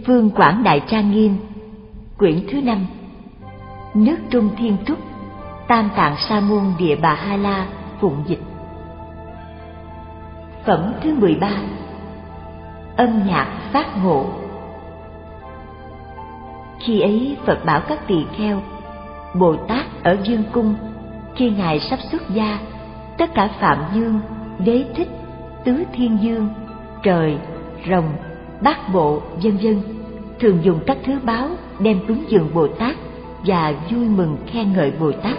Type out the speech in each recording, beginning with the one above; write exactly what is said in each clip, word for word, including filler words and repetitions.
Phương Quảng Đại Trang Nghiêm, quyển thứ năm, Nước Trung Thiên Trúc, Tam Tạng Sa Môn Địa Bà Ha La phụng dịch. Phẩm thứ mười ba, Âm nhạc phát ngộ. Khi ấy Phật bảo các tỳ kheo, Bồ Tát ở Dương Cung, khi Ngài sắp xuất gia, tất cả Phạm Dương, Đế Thích, Tứ Thiên Dương, Trời, Rồng, Bát Bộ, vân vân thường dùng các thứ báu đem cúng dường Bồ Tát và vui mừng khen ngợi Bồ Tát.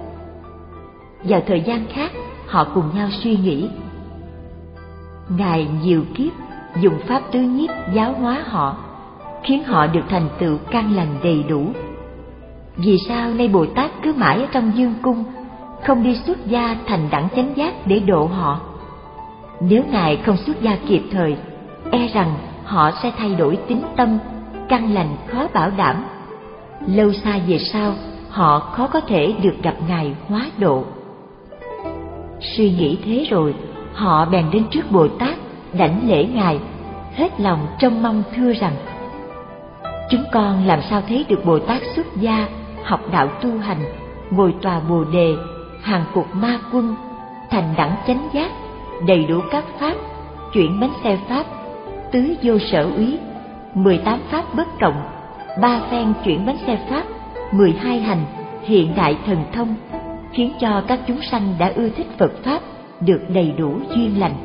Vào thời gian khác, họ cùng nhau suy nghĩ, Ngài nhiều kiếp dùng pháp tứ nhiếp giáo hóa họ, khiến họ được thành tựu căn lành đầy đủ. Vì sao nay Bồ Tát cứ mãi ở trong Dương Cung, không đi xuất gia thành đẳng chánh giác để độ họ? Nếu Ngài không xuất gia kịp thời, e rằng họ sẽ thay đổi tín tâm, căn lành khó bảo đảm. Lâu xa về sau, họ khó có thể được gặp Ngài hóa độ. Suy nghĩ thế rồi, họ bèn đến trước Bồ Tát, đảnh lễ Ngài, hết lòng trông mong thưa rằng, chúng con làm sao thấy được Bồ Tát xuất gia, học đạo tu hành, ngồi tòa Bồ Đề, hàng phục ma quân, thành đẳng chánh giác, đầy đủ các pháp, chuyển bánh xe pháp, tứ vô sở úy, mười tám pháp bất cộng, ba phen chuyển bánh xe pháp, mười hai hành hiện đại thần thông, khiến cho các chúng sanh đã ưa thích Phật pháp được đầy đủ duyên lành.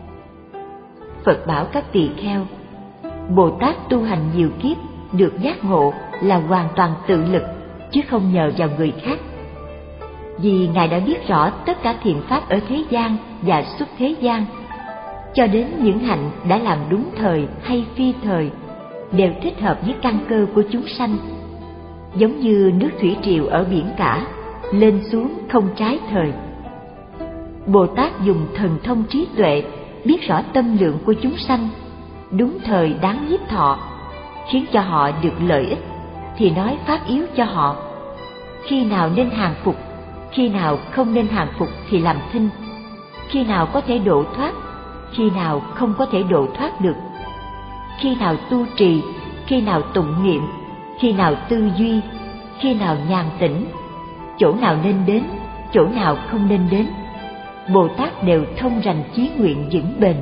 Phật bảo các tỳ kheo, Bồ Tát tu hành nhiều kiếp được giác ngộ là hoàn toàn tự lực, chứ không nhờ vào người khác. Vì Ngài đã biết rõ tất cả thiện pháp ở thế gian và xuất thế gian, cho đến những hạnh đã làm đúng thời hay phi thời đều thích hợp với căn cơ của chúng sanh, giống như nước thủy triều ở biển cả, lên xuống không trái thời. Bồ Tát dùng thần thông trí tuệ biết rõ tâm lượng của chúng sanh, đúng thời đáng nhiếp thọ, khiến cho họ được lợi ích thì nói pháp yếu cho họ, khi nào nên hàng phục, khi nào không nên hàng phục thì làm thinh, khi nào có thể độ thoát, khi nào không có thể độ thoát được, khi nào tu trì, khi nào tụng niệm, khi nào tư duy, khi nào nhàn tĩnh, chỗ nào nên đến, chỗ nào không nên đến. Bồ Tát đều thông rành chí nguyện vững bền.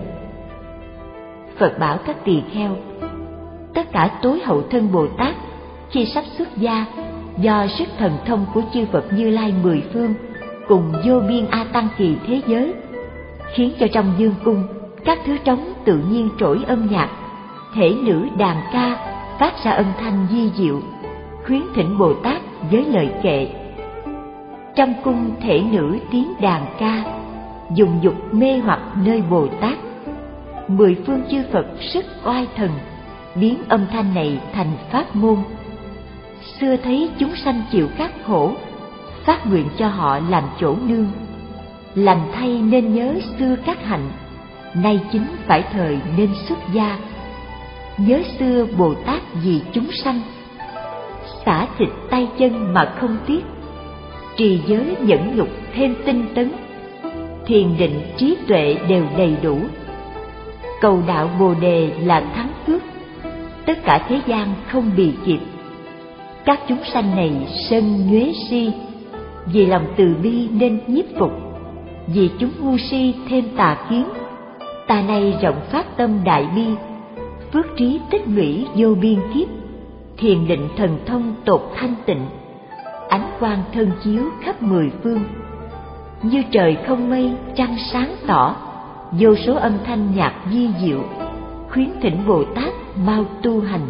Phật bảo các tỳ kheo, tất cả tối hậu thân Bồ Tát khi sắp xuất gia, do sức thần thông của chư Phật Như Lai mười phương cùng vô biên A Tăng kỳ thế giới, khiến cho trong Dương Cung các thứ trống tự nhiên trỗi âm nhạc, thể nữ đàn ca phát ra âm thanh vi diệu, khuyến thỉnh Bồ Tát với lời kệ. Trong cung thể nữ tiếng đàn ca, dùng dục mê hoặc nơi Bồ Tát. Mười phương chư Phật sức oai thần, biến âm thanh này thành pháp môn. Xưa thấy chúng sanh chịu khắc khổ, phát nguyện cho họ làm chỗ nương. Lành thay nên nhớ xưa các hạnh, nay chính phải thời nên xuất gia. Nhớ xưa Bồ Tát vì chúng sanh, xả thịt tay chân mà không tiếc, trì giới nhẫn nhục thêm tinh tấn, thiền định trí tuệ đều đầy đủ. Cầu đạo Bồ Đề là thắng phước, tất cả thế gian không bì kịp. Các chúng sanh này sân nhuế si, vì lòng từ bi nên nhiếp phục, vì chúng ngu si thêm tà kiến. Ta nay rộng phát tâm đại bi, phước trí tích lũy vô biên kiếp, thiền định thần thông tột thanh tịnh, ánh quang thân chiếu khắp mười phương. Như trời không mây trăng sáng tỏ, vô số âm thanh nhạc vi diệu, khuyến thỉnh Bồ Tát mau tu hành.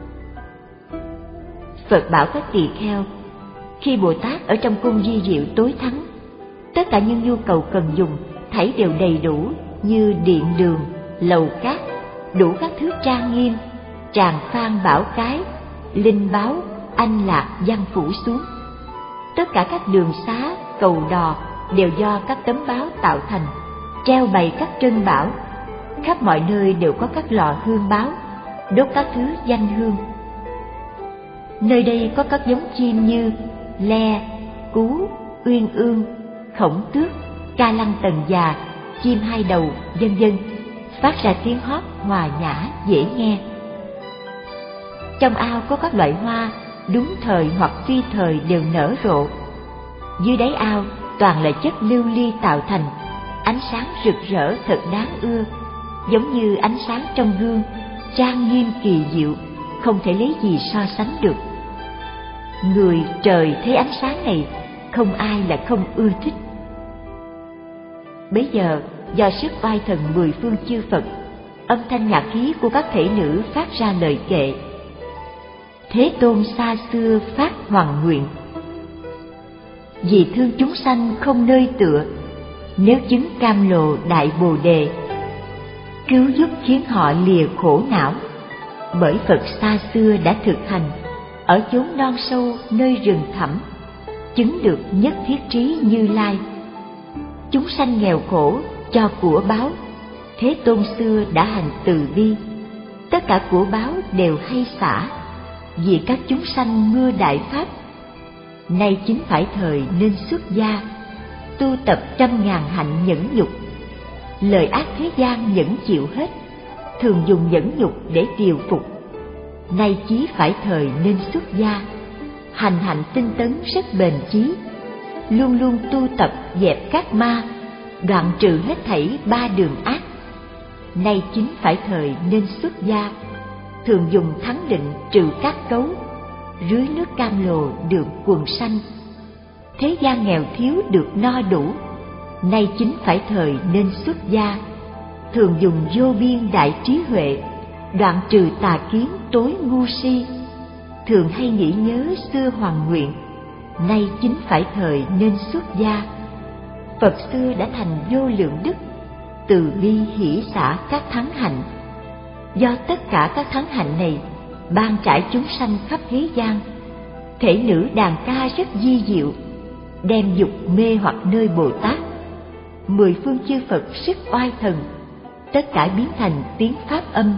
Phật bảo các tỳ kheo, khi Bồ Tát ở trong cung vi diệu tối thắng, tất cả những nhu cầu cần dùng thảy đều đầy đủ, như điện đường, lầu cát, đủ các thứ trang nghiêm, tràng phan bảo cái, linh báo, anh lạc văn phủ xuống. Tất cả các đường xá, cầu đò đều do các tấm báo tạo thành, treo bày các trân bảo. Khắp mọi nơi đều có các lò hương báo, đốt các thứ danh hương. Nơi đây có các giống chim như le, cú, uyên ương, khổng tước, ca lăng tần già, chim hai đầu, vân vân, phát ra tiếng hót hòa nhã dễ nghe. Trong ao có các loại hoa, đúng thời hoặc phi thời đều nở rộ. Dưới đáy ao toàn là chất lưu ly tạo thành, ánh sáng rực rỡ thật đáng ưa, giống như ánh sáng trong gương, trang nghiêm kỳ diệu, không thể lấy gì so sánh được. Người trời thấy ánh sáng này, không ai là không ưa thích. Bấy giờ, do sức oai thần mười phương chư Phật, âm thanh nhạc khí của các thể nữ phát ra lời kệ. Thế Tôn xa xưa phát hoàng nguyện, vì thương chúng sanh không nơi tựa, nếu chứng cam lồ đại bồ đề, cứu giúp khiến họ lìa khổ não. Bởi Phật xa xưa đã thực hành, ở chốn non sâu nơi rừng thẳm, chứng được nhất thiết trí Như Lai. Chúng sanh nghèo khổ cho của báo, Thế Tôn xưa đã hành từ bi. Tất cả của báo đều hay xả, vì các chúng sanh mưa đại pháp. Nay chính phải thời nên xuất gia, tu tập trăm ngàn hạnh nhẫn nhục. Lời ác thế gian nhẫn chịu hết, thường dùng nhẫn nhục để điều phục. Nay chí phải thời nên xuất gia, hành hạnh tinh tấn rất bền chí. Luôn luôn tu tập dẹp các ma, đoạn trừ hết thảy ba đường ác. Nay chính phải thời nên xuất gia, thường dùng thắng định trừ các cấu, rưới nước cam lồ được quần sanh. Thế gian nghèo thiếu được no đủ, nay chính phải thời nên xuất gia, thường dùng vô biên đại trí huệ, đoạn trừ tà kiến tối ngu si. Thường hay nghĩ nhớ xưa hoàng nguyện, nay chính phải thời nên xuất gia. Phật xưa đã thành vô lượng đức, từ bi hỷ xả các thắng hạnh. Do tất cả các thắng hạnh này ban trải chúng sanh khắp thế gian, thể nữ đàn ca rất di diệu, đem dục mê hoặc nơi Bồ Tát. Mười phương chư Phật sức oai thần, tất cả biến thành tiếng pháp âm.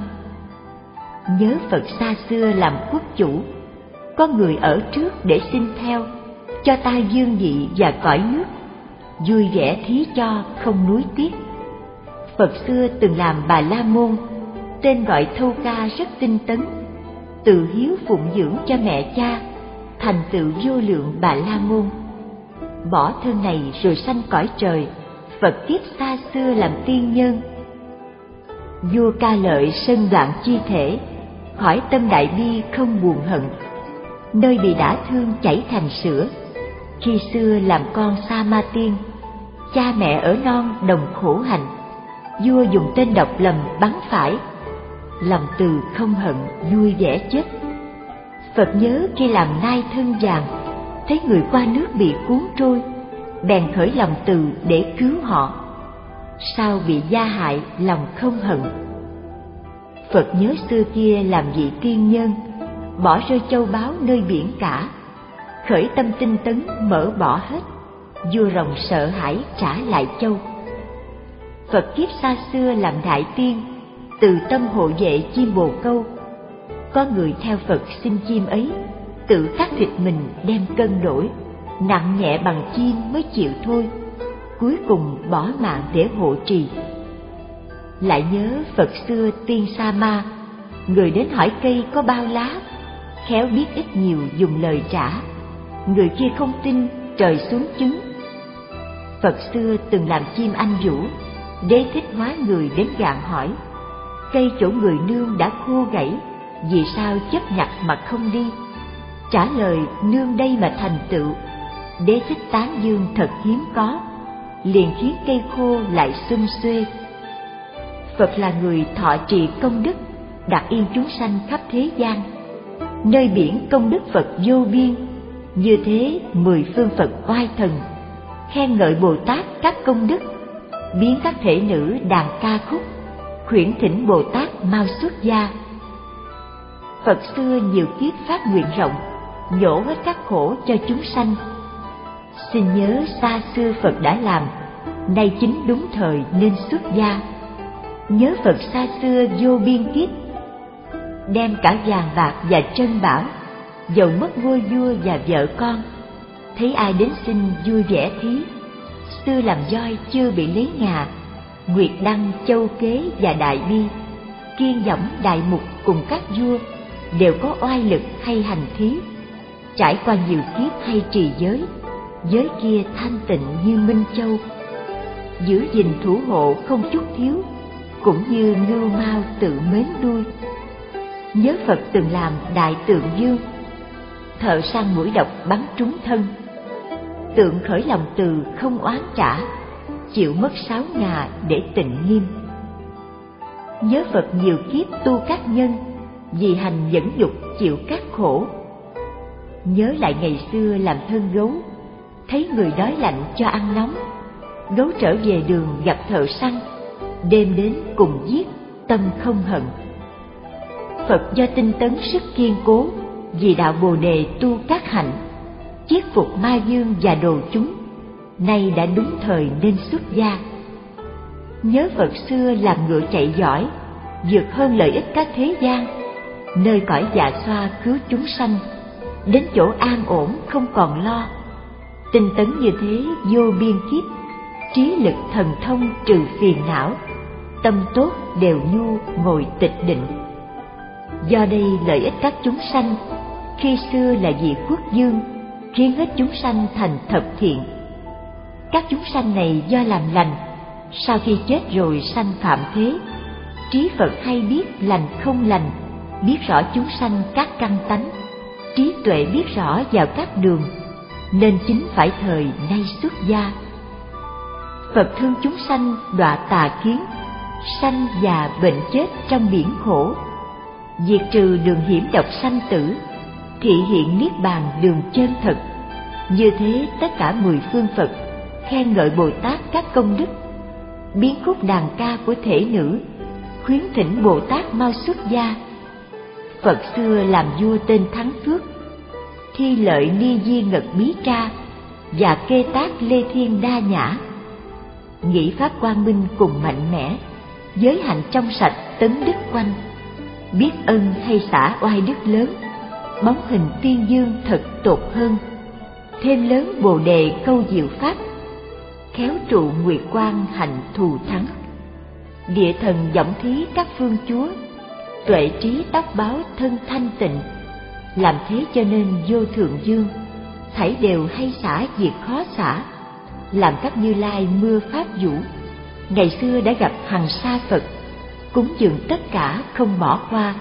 Nhớ Phật xa xưa làm quốc chủ, có người ở trước để xin theo, cho ta dương vị và cõi nước, vui vẻ thí cho không nuối tiếc. Phật xưa từng làm Bà La Môn, tên gọi thâu ca rất tinh tấn, tự hiếu phụng dưỡng cho mẹ cha, thành tựu vô lượng Bà La Môn. Bỏ thân này rồi sanh cõi trời, Phật kiếp xa xưa làm tiên nhân. Vua Ca Lợi sân đoạn chi thể, khỏi tâm đại bi không buồn hận, nơi bị đả thương chảy thành sữa. Khi xưa làm con Sa Ma Tiên, cha mẹ ở non đồng khổ hạnh, vua dùng tên độc lầm bắn phải, lòng từ không hận vui vẻ chết. Phật nhớ khi làm nai thân vàng, thấy người qua nước bị cuốn trôi, bèn khởi lòng từ để cứu họ. Sau bị gia hại lòng không hận. Phật nhớ xưa kia làm vị tiên nhân, bỏ rơi châu báu nơi biển cả, khởi tâm tinh tấn mở bỏ hết, vua rồng sợ hãi trả lại châu. Phật kiếp xa xưa làm đại tiên, từ tâm hộ vệ chim bồ câu. Có người theo Phật xin chim ấy, tự cắt thịt mình đem cân đổi, nặng nhẹ bằng chim mới chịu thôi, cuối cùng bỏ mạng để hộ trì. Lại nhớ Phật xưa tiên Sa Ma, người đến hỏi cây có bao lá, khéo biết ít nhiều dùng lời trả, người kia không tin trời xuống trứng. Phật xưa từng làm chim anh vũ, Đế Thích hóa người đến gạn hỏi, cây chỗ người nương đã khô gãy, vì sao chấp nhặt mà không đi? Trả lời nương đây mà thành tựu. Đế Thích tán dương thật hiếm có, liền khiến cây khô lại xum xuê. Phật là người thọ trì công đức, đặt yên chúng sanh khắp thế gian. Nơi biển công đức Phật vô biên, như thế mười phương Phật oai thần, khen ngợi Bồ Tát các công đức, biến các thể nữ đàn ca khúc, khuyển thỉnh Bồ Tát mau xuất gia. Phật xưa nhiều kiếp phát nguyện rộng, nhổ hết các khổ cho chúng sanh. Xin nhớ xa xưa Phật đã làm, nay chính đúng thời nên xuất gia. Nhớ Phật xa xưa vô biên kiếp, đem cả vàng bạc và trân bảo, dầu mất ngôi vua và vợ con, thấy ai đến xin vui vẻ thí. Xưa làm voi chưa bị lấy ngà, Nguyệt Đăng, Châu Kế và Đại Bi, Kiên Dõng Đại Mục cùng các vua, đều có oai lực hay hành thí, trải qua nhiều kiếp hay trì giới, giới kia thanh tịnh như Minh Châu, giữ gìn thủ hộ không chút thiếu, cũng như ngưu mao tự mến đuôi. Nhớ Phật từng làm đại tượng dương, thợ săn mũi độc bắn trúng thân, tượng khởi lòng từ không oán trả, chịu mất sáu ngà để tịnh nghiêm. Nhớ Phật nhiều kiếp tu các nhân, vì hành dẫn dục chịu các khổ. Nhớ lại ngày xưa làm thân gấu, thấy người đói lạnh cho ăn nóng, gấu trở về đường gặp thợ săn, đêm đến cùng giết, tâm không hận. Phật do tinh tấn sức kiên cố, vì đạo Bồ Đề tu các hạnh, chiết phục ma dương và đồ chúng, nay đã đúng thời nên xuất gia. Nhớ Phật xưa làm ngựa chạy giỏi, vượt hơn lợi ích các thế gian, nơi cõi dạ xoa cứu chúng sanh, đến chỗ an ổn không còn lo. Tinh tấn như thế vô biên kiếp, trí lực thần thông trừ phiền não, tâm tốt đều nhu ngồi tịch định. Do đây lợi ích các chúng sanh, khi xưa là vị quốc dương, khiến hết chúng sanh thành thập thiện. Các chúng sanh này do làm lành, sau khi chết rồi sanh phạm thế. Trí Phật hay biết lành không lành, biết rõ chúng sanh các căn tánh, trí tuệ biết rõ vào các đường, nên chính phải thời nay xuất gia. Phật thương chúng sanh đọa tà kiến, sanh già bệnh chết trong biển khổ, diệt trừ đường hiểm độc sanh tử, thị hiện niết bàn đường chân thật. Như thế tất cả mười phương Phật khen ngợi Bồ Tát các công đức, biến khúc đàn ca của thể nữ, khuyến thỉnh Bồ Tát mau xuất gia. Phật xưa làm vua tên Thắng Phước, thi lợi ni di ngật bí tra, và kê tác lê thiên đa nhã. Nghĩ pháp quang minh cùng mạnh mẽ, giới hạnh trong sạch tấn đức quanh, biết ân hay xả oai đức lớn, bóng hình tiên dương thật tột hơn. Thêm lớn Bồ Đề câu diệu pháp, khéo trụ nguyệt quang hạnh thù thắng. Địa thần giọng thí các phương chúa, tuệ trí tóc báo thân thanh tịnh. Làm thế cho nên vô thượng dương, thảy đều hay xả việc khó xả, làm các Như Lai mưa pháp vũ. Ngày xưa đã gặp hằng sa Phật, cúng dường tất cả không bỏ qua.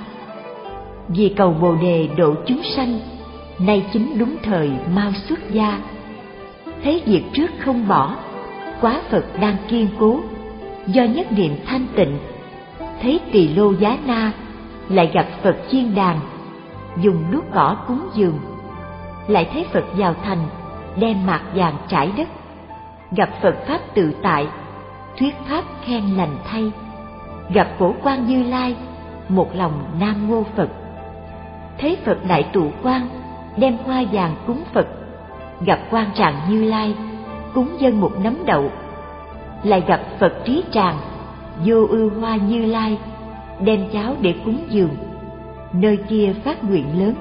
Vì cầu Bồ Đề độ chúng sanh, nay chính đúng thời mau xuất gia. Thấy việc trước không bỏ, quá Phật đang kiên cố, do nhất niệm thanh tịnh. Thấy Tỳ Lô Giá Na, lại gặp Phật chiên đàn, dùng đuốc cỏ cúng dường. Lại thấy Phật vào thành, đem mạc vàng trải đất. Gặp Phật pháp tự tại, thuyết pháp khen lành thay. Gặp Phổ Quang Như Lai, một lòng nam mô Phật. Thấy Phật đại trụ quang, đem hoa vàng cúng Phật. Gặp Quan Tràng Như Lai, cúng dâng một nắm đậu. Lại gặp Phật Trí Tràng, vô ưu hoa Như Lai, đem cháo để cúng dường. Nơi kia phát nguyện lớn.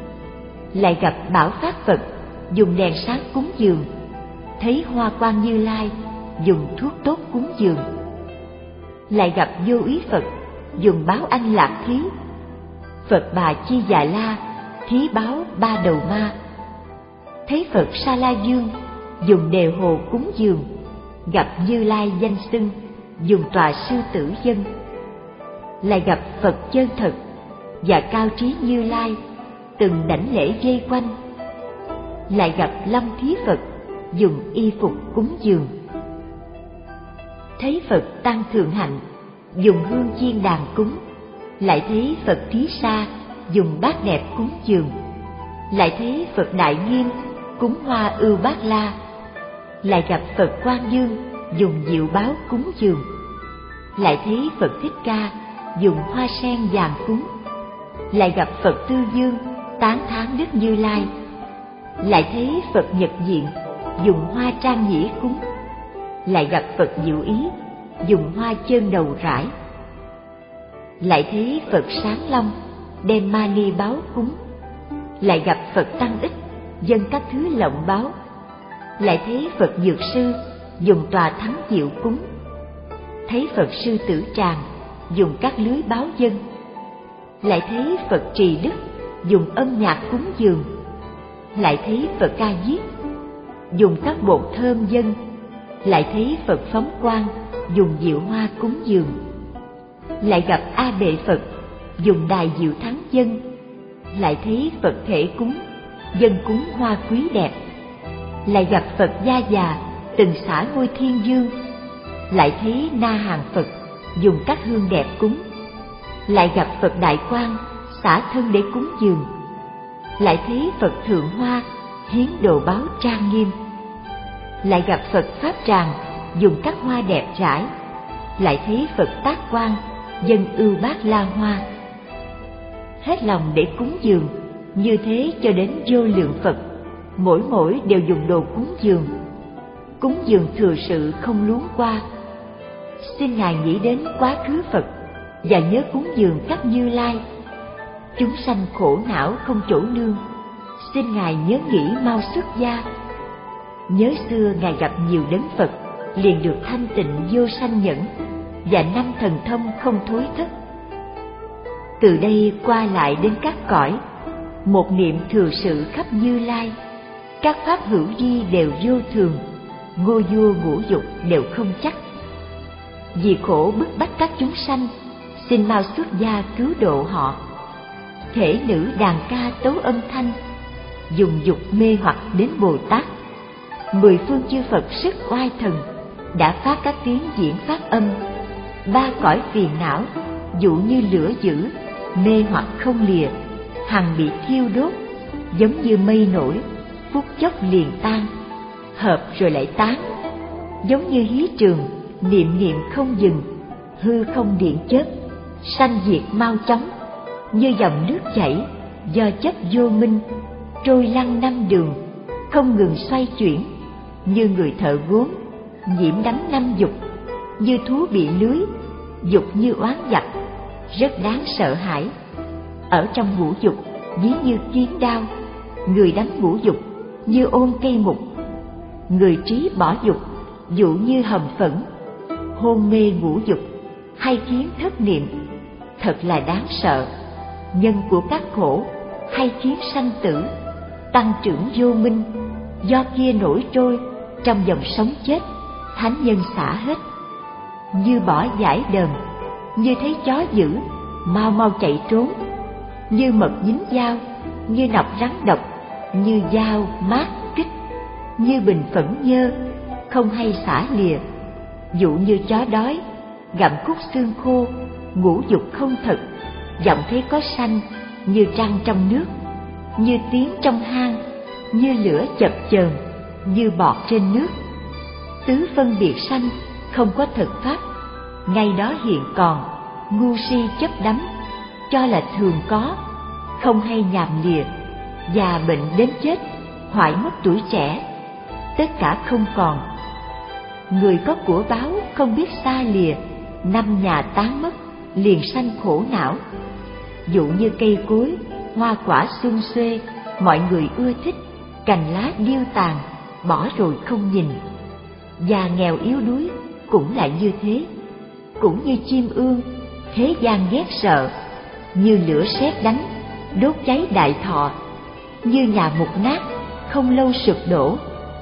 Lại gặp Bảo Pháp Phật, dùng đèn sáng cúng dường. Thấy Hoa Quang Như Lai, dùng thuốc tốt cúng dường. Lại gặp Vô Úy Phật, dùng báo anh lạc thí. Phật Bà Chi Dạ La, thí báo ba đầu ma. Thấy Phật Sa La Dương, dùng đề hồ cúng dường. Gặp Như Lai danh xưng, dùng tòa sư tử dân. Lại gặp Phật chân thật và cao trí Như Lai, từng đảnh lễ vây quanh. Lại gặp Lâm Thí Phật, dùng y phục cúng dường. Thấy Phật Tăng Thượng Hạnh, dùng hương chiên đàn cúng. Lại thấy Phật Thí Sa, dùng bát đẹp cúng dường. Lại thấy Phật Đại Nghiêm, cúng hoa ưu bát la. Lại gặp Phật Quang Dương, dùng diệu báo cúng dường. Lại thấy Phật Thích Ca, dùng hoa sen vàng cúng. Lại gặp Phật Tư Dương, tán thán Đức Như Lai. Lại thấy Phật Nhật Diện, dùng hoa trang nhĩ cúng. Lại gặp Phật Diệu Ý, dùng hoa chơn đầu rải. Lại thấy Phật Sáng Long, đem mani báo cúng. Lại gặp Phật Tăng Ích, dâng các thứ lộng báo. Lại thấy Phật Dược Sư, dùng tòa thắng diệu cúng. Thấy Phật Sư Tử Tràng, dùng các lưới báo dân. lại thấy Phật trì đức dùng âm nhạc cúng dường, lại thấy Phật ca diết dùng các bột thơm dâng, lại thấy Phật phóng quang dùng diệu hoa cúng dường, lại gặp A Bệ Phật dùng đài diệu thắng dâng, lại thấy Phật thể cúng dâng cúng hoa quý đẹp, lại gặp Phật Gia Già từng xả ngôi thiên dương, lại thấy Na Hàng Phật dùng các hương đẹp cúng, lại gặp Phật Đại Quang xả thân để cúng dường, lại thấy Phật Thượng Hoa hiến đồ báo trang nghiêm, lại gặp Phật Pháp Tràng dùng các hoa đẹp rải, lại thấy Phật Tác Quang dâng ưu bát la hoa. Hết lòng để cúng dường, như thế cho đến vô lượng Phật, mỗi mỗi đều dùng đồ cúng dường. Cúng dường thừa sự không luống qua. Xin Ngài nghĩ đến quá khứ Phật và nhớ cúng dường các Như Lai. Chúng sanh khổ não không chỗ nương, xin Ngài nhớ nghĩ mau xuất gia. Nhớ xưa Ngài gặp nhiều đấng Phật, liền được thanh tịnh vô sanh nhẫn và năm thần thông không thối thất. Từ đây qua lại đến các cõi, một niệm thừa sự khắp Như Lai. Các pháp hữu vi đều vô thường, ngô vua ngũ dục đều không chắc. Vì khổ bức bách các chúng sanh, xin mau xuất gia cứu độ họ. Thể nữ đàn ca tấu âm thanh, dùng dục mê hoặc đến Bồ Tát. Mười phương chư Phật sức oai thần, đã phát các tiếng diễn phát âm. Ba cõi phiền não, dụ như lửa dữ, mê hoặc không lìa, hằng bị thiêu đốt, giống như mây nổi, phút chốc liền tan, hợp rồi lại tán, giống như hí trường, niệm niệm không dừng, hư không điện chớp, sanh diệt mau chóng, như dòng nước chảy, do chấp vô minh, trôi lăn năm đường, không ngừng xoay chuyển, như người thợ gốm, nhiễm đắm năm dục, như thú bị lưới, dục như oán giặc, rất đáng sợ hãi. Ở trong ngũ dục, ví như kiến đao, người đắm ngũ dục, như ôm cây mục, người trí bỏ dục, dụ như hầm phẫn, hôn mê ngũ dục, hay khiến thất niệm, thật là đáng sợ. Nhân của các khổ, hay khiến sanh tử, tăng trưởng vô minh, do kia nổi trôi, trong dòng sống chết, thánh nhân xả hết. Như bỏ giải đờm, như thấy chó dữ, mau mau chạy trốn, như mật dính dao, như nọc rắn độc, như dao mát kích, như bình phẫn nhơ, không hay xả lìa. Dụ như chó đói, gặm khúc xương khô, ngũ dục không thật, giọng thấy có sanh, như trăng trong nước, như tiếng trong hang, như lửa chập chờn, như bọt trên nước. Tứ phân biệt sanh, không có thực pháp, ngay đó hiện còn, ngu si chấp đắm, cho là thường có, không hay nhàm lìa, già bệnh đến chết, hoại mất tuổi trẻ, tất cả không còn. Người có của báo không biết xa lìa, năm nhà tán mất, liền sanh khổ não. Dụ như cây cối, hoa quả sum xuê, mọi người ưa thích, cành lá điêu tàn, bỏ rồi không nhìn. Già nghèo yếu đuối cũng lại như thế, cũng như chim ương, thế gian ghét sợ, như lửa sét đánh, đốt cháy đại thọ, như nhà mục nát, không lâu sụp đổ.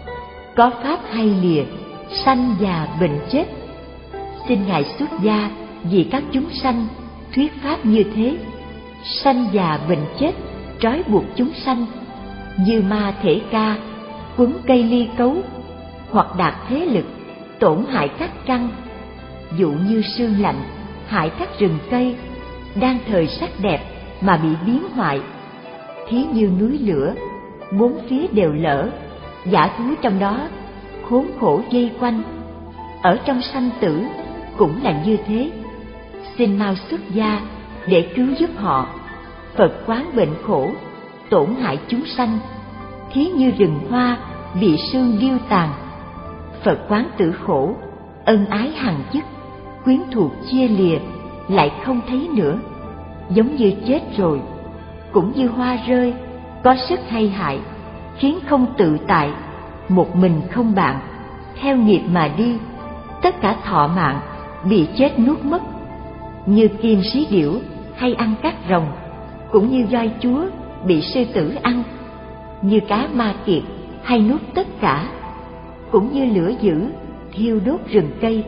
Có pháp hay lìa, sanh già bệnh chết. Xin Ngài xuất gia vì các chúng sanh, thuyết pháp như thế. Sanh già bệnh chết, trói buộc chúng sanh, như ma thể ca, quấn cây ly cấu, hoặc đạt thế lực, tổn hại các căn. Dụ như sương lạnh, hại các rừng cây, đang thời sắc đẹp mà bị biến hoại. Thí như núi lửa, bốn phía đều lở, dã thú trong đó khốn khổ dây quanh. Ở trong sanh tử cũng là như thế. Xin mau xuất gia để cứu giúp họ. Phật quán bệnh khổ, tổn hại chúng sanh, thí như rừng hoa bị sương điêu tàn. Phật quán tử khổ, ân ái hằng dứt, quyến thuộc chia lìa, lại không thấy nữa, giống như chết rồi. Cũng như hoa rơi, có sức hay hại, khiến không tự tại, một mình không bạn, theo nghiệp mà đi, tất cả thọ mạng bị chết nuốt mất. Như kim sí điểu hay ăn cát rồng, cũng như voi chúa bị sư tử ăn, như cá ma kiệt hay nuốt tất cả, cũng như lửa dữ thiêu đốt rừng cây.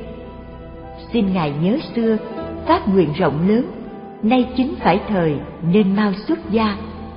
Xin Ngài nhớ xưa phát nguyện rộng lớn, nay chính phải thời nên mau xuất gia.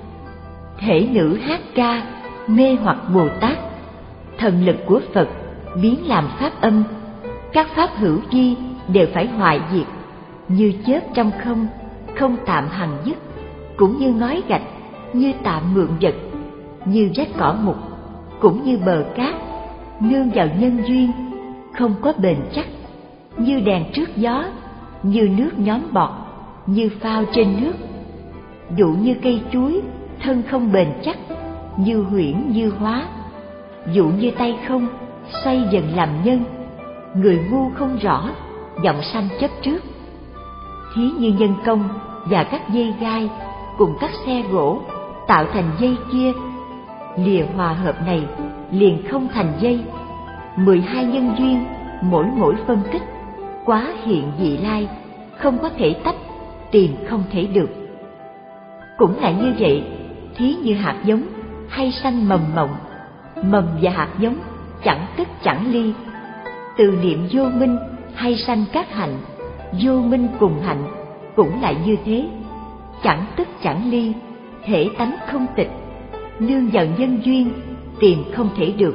Thể nữ hát ca mê hoặc Bồ Tát, thần lực của Phật biến làm pháp âm, các pháp hữu vi đều phải hoại diệt, như chớp trong không, không tạm hằng dứt, cũng như ngói gạch, như tạm mượn vật, như rách cỏ mục, cũng như bờ cát, nương vào nhân duyên, không có bền chắc, như đèn trước gió, như nước nhóm bọt, như phao trên nước. Dụ như cây chuối, thân không bền chắc, như huyễn như hóa. Dụ như tay không, xoay dần làm nhân, người ngu không rõ, giọng sanh chấp trước. Thí như nhân công và các dây gai cùng các xe gỗ tạo thành dây kia, lìa hòa hợp này liền không thành dây. Mười hai nhân duyên mỗi mỗi phân tích, quá hiện vị lai, không có thể tách, tìm không thể được. Cũng là như vậy, thí như hạt giống hay sanh mầm mộng, mầm và hạt giống chẳng tức chẳng ly. Từ niệm vô minh hay sanh các hạnh, vô minh cùng hạnh cũng lại như thế, chẳng tức chẳng ly, thể tánh không tịch, nương vào nhân duyên tìm không thể được.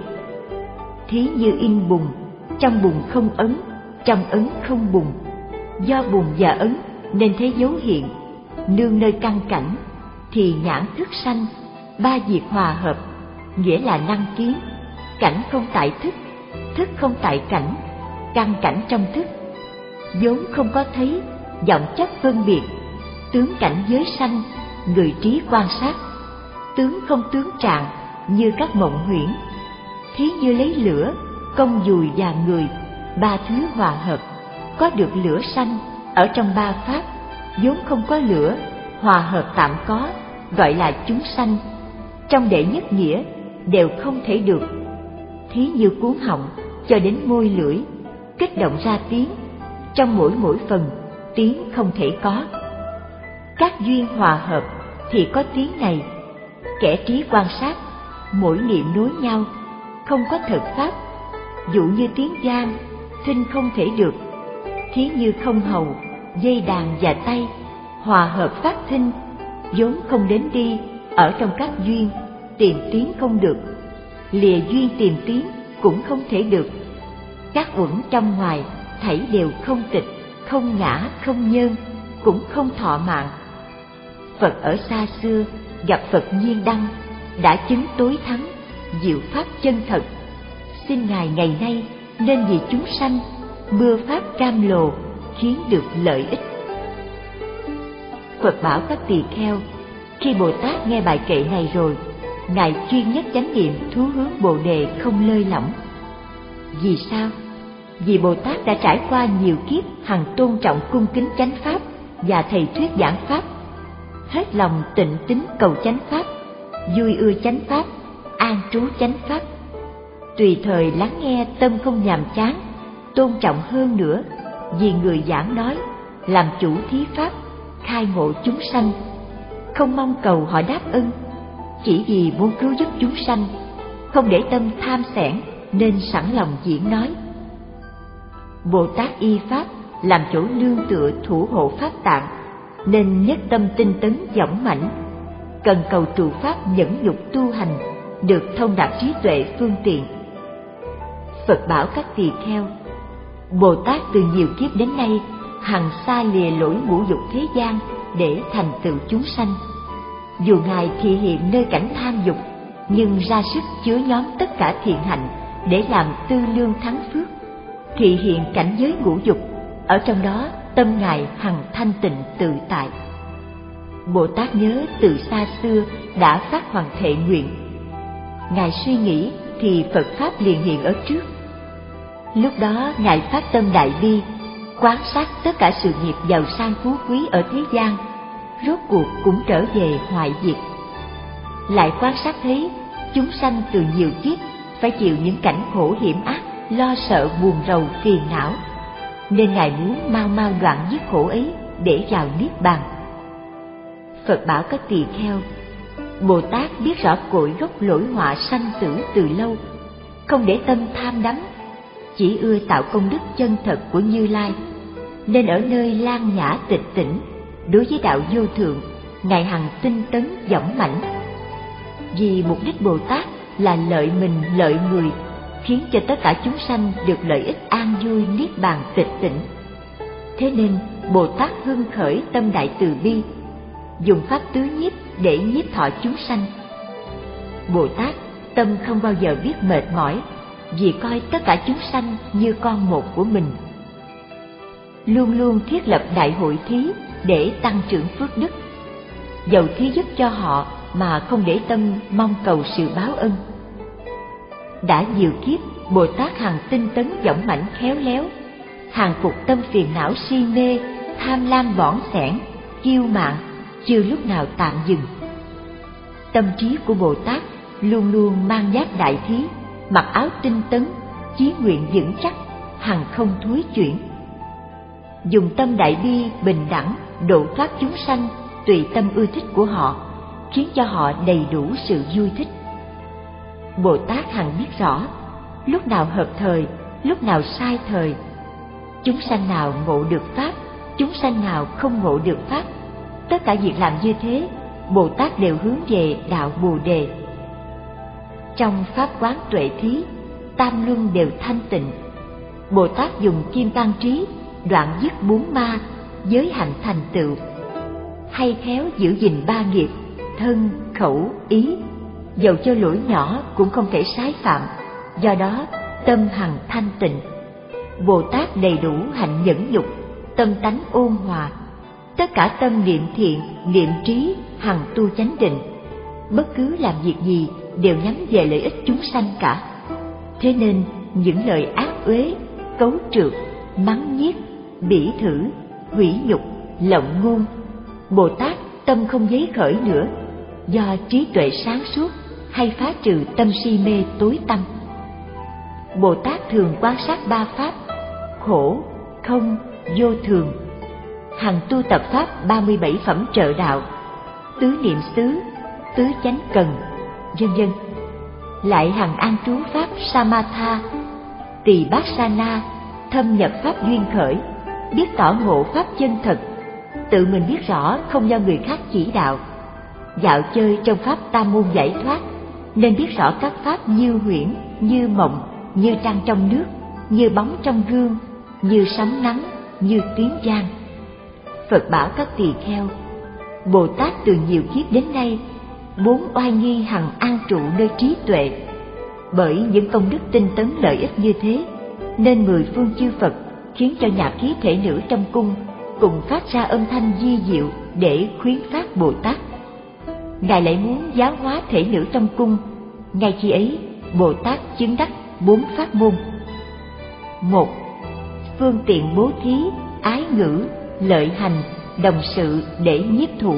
Thí như in bùn, trong bùn không ấn, trong ấn không bùn. Do bùn và ấn nên thấy dấu hiện, nương nơi căn cảnh thì nhãn thức sanh, ba việc hòa hợp, nghĩa là năng kiến. Cảnh không tại thức, thức không tại cảnh, căn cảnh trong thức. vốn không có thấy, vọng chấp phân biệt, tướng cảnh giới sanh, người trí quan sát. Tướng không tướng trạng như các mộng huyễn, thí như lấy lửa, công dùi và người, ba thứ hòa hợp, có được lửa sanh ở trong ba pháp, vốn không có lửa, hòa hợp tạm có, gọi là chúng sanh. Trong đệ nhất nghĩa đều không thể được. Thí như cuốn họng cho đến môi lưỡi, kích động ra tiếng, trong mỗi mỗi phần tiếng không thể có. Các duyên hòa hợp thì có tiếng này. Kẻ trí quan sát, mỗi niệm nối nhau, không có thật pháp. Dụ như tiếng vang, thinh không thể được. Thí như không hầu, dây đàn và tay, hòa hợp phát thinh, vốn không đến đi, ở trong các duyên, tìm tiếng không được. Lìa duyên tìm tiếng cũng không thể được. Các uẩn trong ngoài, thảy đều không tịch, không ngã, không nhơn, cũng không thọ mạng. Phật ở xa xưa gặp Phật Nhiên Đăng, đã chứng tối thắng, diệu pháp chân thật. Xin Ngài ngày nay nên vì chúng sanh, mưa pháp cam lồ, khiến được lợi ích. Phật bảo các tỳ kheo, khi Bồ Tát nghe bài kệ này rồi, Ngài chuyên nhất chánh niệm thú hướng Bồ Đề không lơi lỏng. Vì sao? Vì Bồ Tát đã trải qua nhiều kiếp hằng tôn trọng cung kính chánh pháp và thầy thuyết giảng pháp, hết lòng tịnh tín cầu chánh pháp, vui ưa chánh pháp, an trú chánh pháp. Tùy thời lắng nghe tâm không nhàm chán, tôn trọng hơn nữa vì người giảng nói, làm chủ thí pháp, khai ngộ chúng sanh, không mong cầu họ đáp ơn, chỉ vì muốn cứu giúp chúng sanh, không để tâm tham xẻn nên sẵn lòng diễn nói. Bồ Tát y pháp làm chỗ nương tựa thủ hộ pháp tạng, nên nhất tâm tinh tấn dõng mãnh, cần cầu trụ pháp nhẫn nhục tu hành, được thông đạt trí tuệ phương tiện. Phật bảo các tỳ kheo, Bồ Tát từ nhiều kiếp đến nay hằng xa lìa lỗi ngũ dục thế gian để thành tựu chúng sanh. Dù Ngài thị hiện nơi cảnh tham dục, nhưng ra sức chứa nhóm tất cả thiện hạnh để làm tư lương thắng phước. Thị hiện cảnh giới ngũ dục, ở trong đó tâm Ngài hằng thanh tịnh tự tại. Bồ Tát nhớ từ xa xưa đã phát hoàng thệ nguyện. Ngài suy nghĩ thì Phật Pháp liền hiện ở trước. Lúc đó Ngài phát tâm đại bi, quán sát tất cả sự nghiệp giàu sang phú quý ở thế gian, rốt cuộc cũng trở về hoại diệt. Lại quan sát thấy chúng sanh từ nhiều kiếp phải chịu những cảnh khổ hiểm ác, lo sợ buồn rầu phiền não, nên Ngài muốn mau mau đoạn dứt khổ ấy để vào niết bàn. Phật bảo các tỳ kheo, Bồ Tát biết rõ cội gốc lỗi họa sanh tử từ lâu, không để tâm tham đắm, chỉ ưa tạo công đức chân thật của Như Lai, nên ở nơi lan nhã tịch tỉnh, đối với đạo vô thượng, Ngài hằng tinh tấn dõng mãnh. Vì mục đích Bồ Tát là lợi mình lợi người, khiến cho tất cả chúng sanh được lợi ích an vui niết bàn tịch tỉnh. Thế nên Bồ Tát hưng khởi tâm đại từ bi, dùng pháp tứ nhiếp để nhiếp thọ chúng sanh. Bồ Tát tâm không bao giờ biết mệt mỏi, vì coi tất cả chúng sanh như con một của mình. Luôn luôn thiết lập đại hội thí để tăng trưởng phước đức, dầu thí giúp cho họ mà không để tâm mong cầu sự báo ân. Đã nhiều kiếp, Bồ Tát hằng tinh tấn dõng mãnh khéo léo, hàng phục tâm phiền não si mê, tham lam bỏn sẻn, kiêu mạn, chưa lúc nào tạm dừng. Tâm trí của Bồ Tát luôn luôn mang giác đại thí, mặc áo tinh tấn, chí nguyện vững chắc, hằng không thối chuyển. Dùng tâm đại bi bình đẳng độ thoát chúng sanh tùy tâm ưa thích của họ, khiến cho họ đầy đủ sự vui thích. Bồ Tát hằng biết rõ lúc nào hợp thời, lúc nào sai thời, chúng sanh nào ngộ được pháp, chúng sanh nào không ngộ được pháp. Tất cả việc làm như thế, Bồ Tát đều hướng về đạo Bồ Đề. Trong pháp quán tuệ thí, tam luân đều thanh tịnh. Bồ Tát dùng kim cang trí đoạn dứt bốn ma, giới hạnh thành tựu, hay khéo giữ gìn ba nghiệp thân, khẩu, ý, dầu cho lỗi nhỏ cũng không thể sái phạm. Do đó tâm hằng thanh tịnh. Bồ Tát đầy đủ hạnh nhẫn nhục, tâm tánh ôn hòa. Tất cả tâm niệm thiện, niệm trí hằng tu chánh định. Bất cứ làm việc gì đều nhắm về lợi ích chúng sanh cả. Thế nên những lời ác uế, cấu trược, mắng nhiếc, bỉ thử, hủy nhục, lộng ngôn, Bồ Tát tâm không dấy khởi nữa, do trí tuệ sáng suốt hay phá trừ tâm si mê tối tăm. Bồ Tát thường quan sát ba pháp: khổ, không, vô thường, hằng tu tập pháp ba mươi bảy phẩm trợ đạo, tứ niệm xứ, tứ chánh cần, vân vân. Lại hằng an trú pháp Samatha, Tỳ Bát Sana, thâm nhập pháp duyên khởi, biết tỏ ngộ pháp chân thật, tự mình biết rõ không do người khác chỉ đạo. Dạo chơi trong pháp tam môn giải thoát, nên biết rõ các pháp như huyễn, như mộng, như trăng trong nước, như bóng trong gương, như sóng nắng, như tiếng vang. Phật bảo các tỳ kheo, Bồ Tát từ nhiều kiếp đến nay, bốn oai nghi hằng an trụ nơi trí tuệ. Bởi những công đức tinh tấn lợi ích như thế, nên mười phương chư Phật khiến cho nhạc khí thể nữ trong cung cùng phát ra âm thanh di diệu để khuyến phát Bồ Tát. Ngài lại muốn giáo hóa thể nữ trong cung. Ngay khi ấy, Bồ Tát chứng đắc bốn pháp môn: một, phương tiện bố thí, ái ngữ, lợi hành, đồng sự để nhiếp thủ.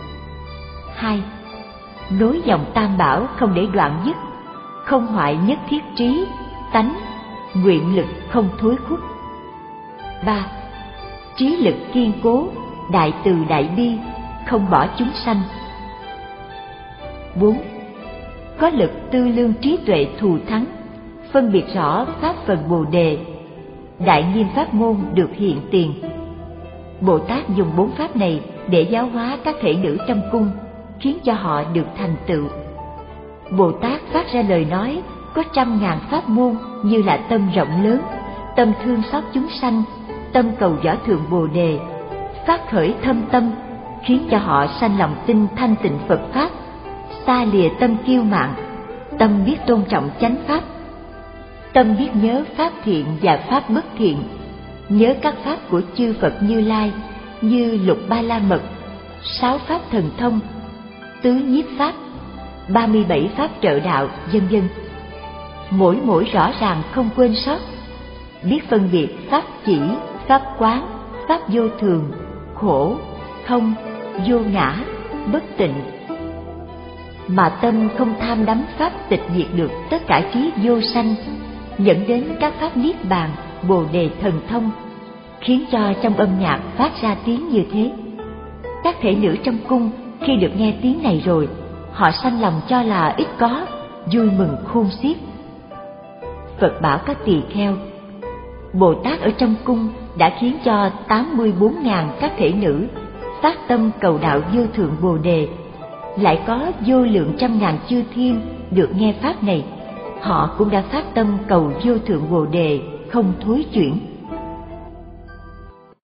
Hai, nối dòng tam bảo không để đoạn dứt, không hoại nhất thiết trí, tánh, nguyện lực không thối khuất. Ba, trí lực kiên cố, đại từ đại bi, không bỏ chúng sanh. Bốn, có lực tư lương trí tuệ thù thắng, phân biệt rõ pháp phần Bồ Đề, đại nghiêm pháp môn được hiện tiền. Bồ Tát dùng bốn pháp này để giáo hóa các thể nữ trong cung, khiến cho họ được thành tựu. Bồ Tát phát ra lời nói có trăm ngàn pháp môn, như là tâm rộng lớn, tâm thương xót chúng sanh, tâm cầu võ thượng Bồ Đề, phát khởi thâm tâm, khiến cho họ sanh lòng tin thanh tịnh Phật pháp, xa lìa tâm kiêu mạn, tâm biết tôn trọng chánh pháp, tâm biết nhớ pháp thiện và pháp bất thiện, nhớ các pháp của chư Phật Như Lai như Lục Ba La Mật, sáu pháp thần thông, tứ nhiếp pháp, ba mươi bảy pháp trợ đạo, vân vân. Mỗi mỗi rõ ràng không quên sót, biết phân biệt pháp chỉ, pháp quán, pháp vô thường, khổ, không, vô ngã, bất tịnh. Mà tâm không tham đắm pháp tịch diệt được tất cả trí vô sanh, dẫn đến các pháp niết bàn, Bồ Đề thần thông, khiến cho trong âm nhạc phát ra tiếng như thế. Các thể nữ trong cung khi được nghe tiếng này rồi, họ sanh lòng cho là ít có, vui mừng khôn xiết. Phật bảo các tỳ kheo, Bồ Tát ở trong cung đã khiến cho tám mươi bốn ngàn các thể nữ phát tâm cầu đạo vô thượng Bồ Đề, lại có vô lượng trăm ngàn chư thiên được nghe pháp này, họ cũng đã phát tâm cầu vô thượng Bồ Đề không thối chuyển.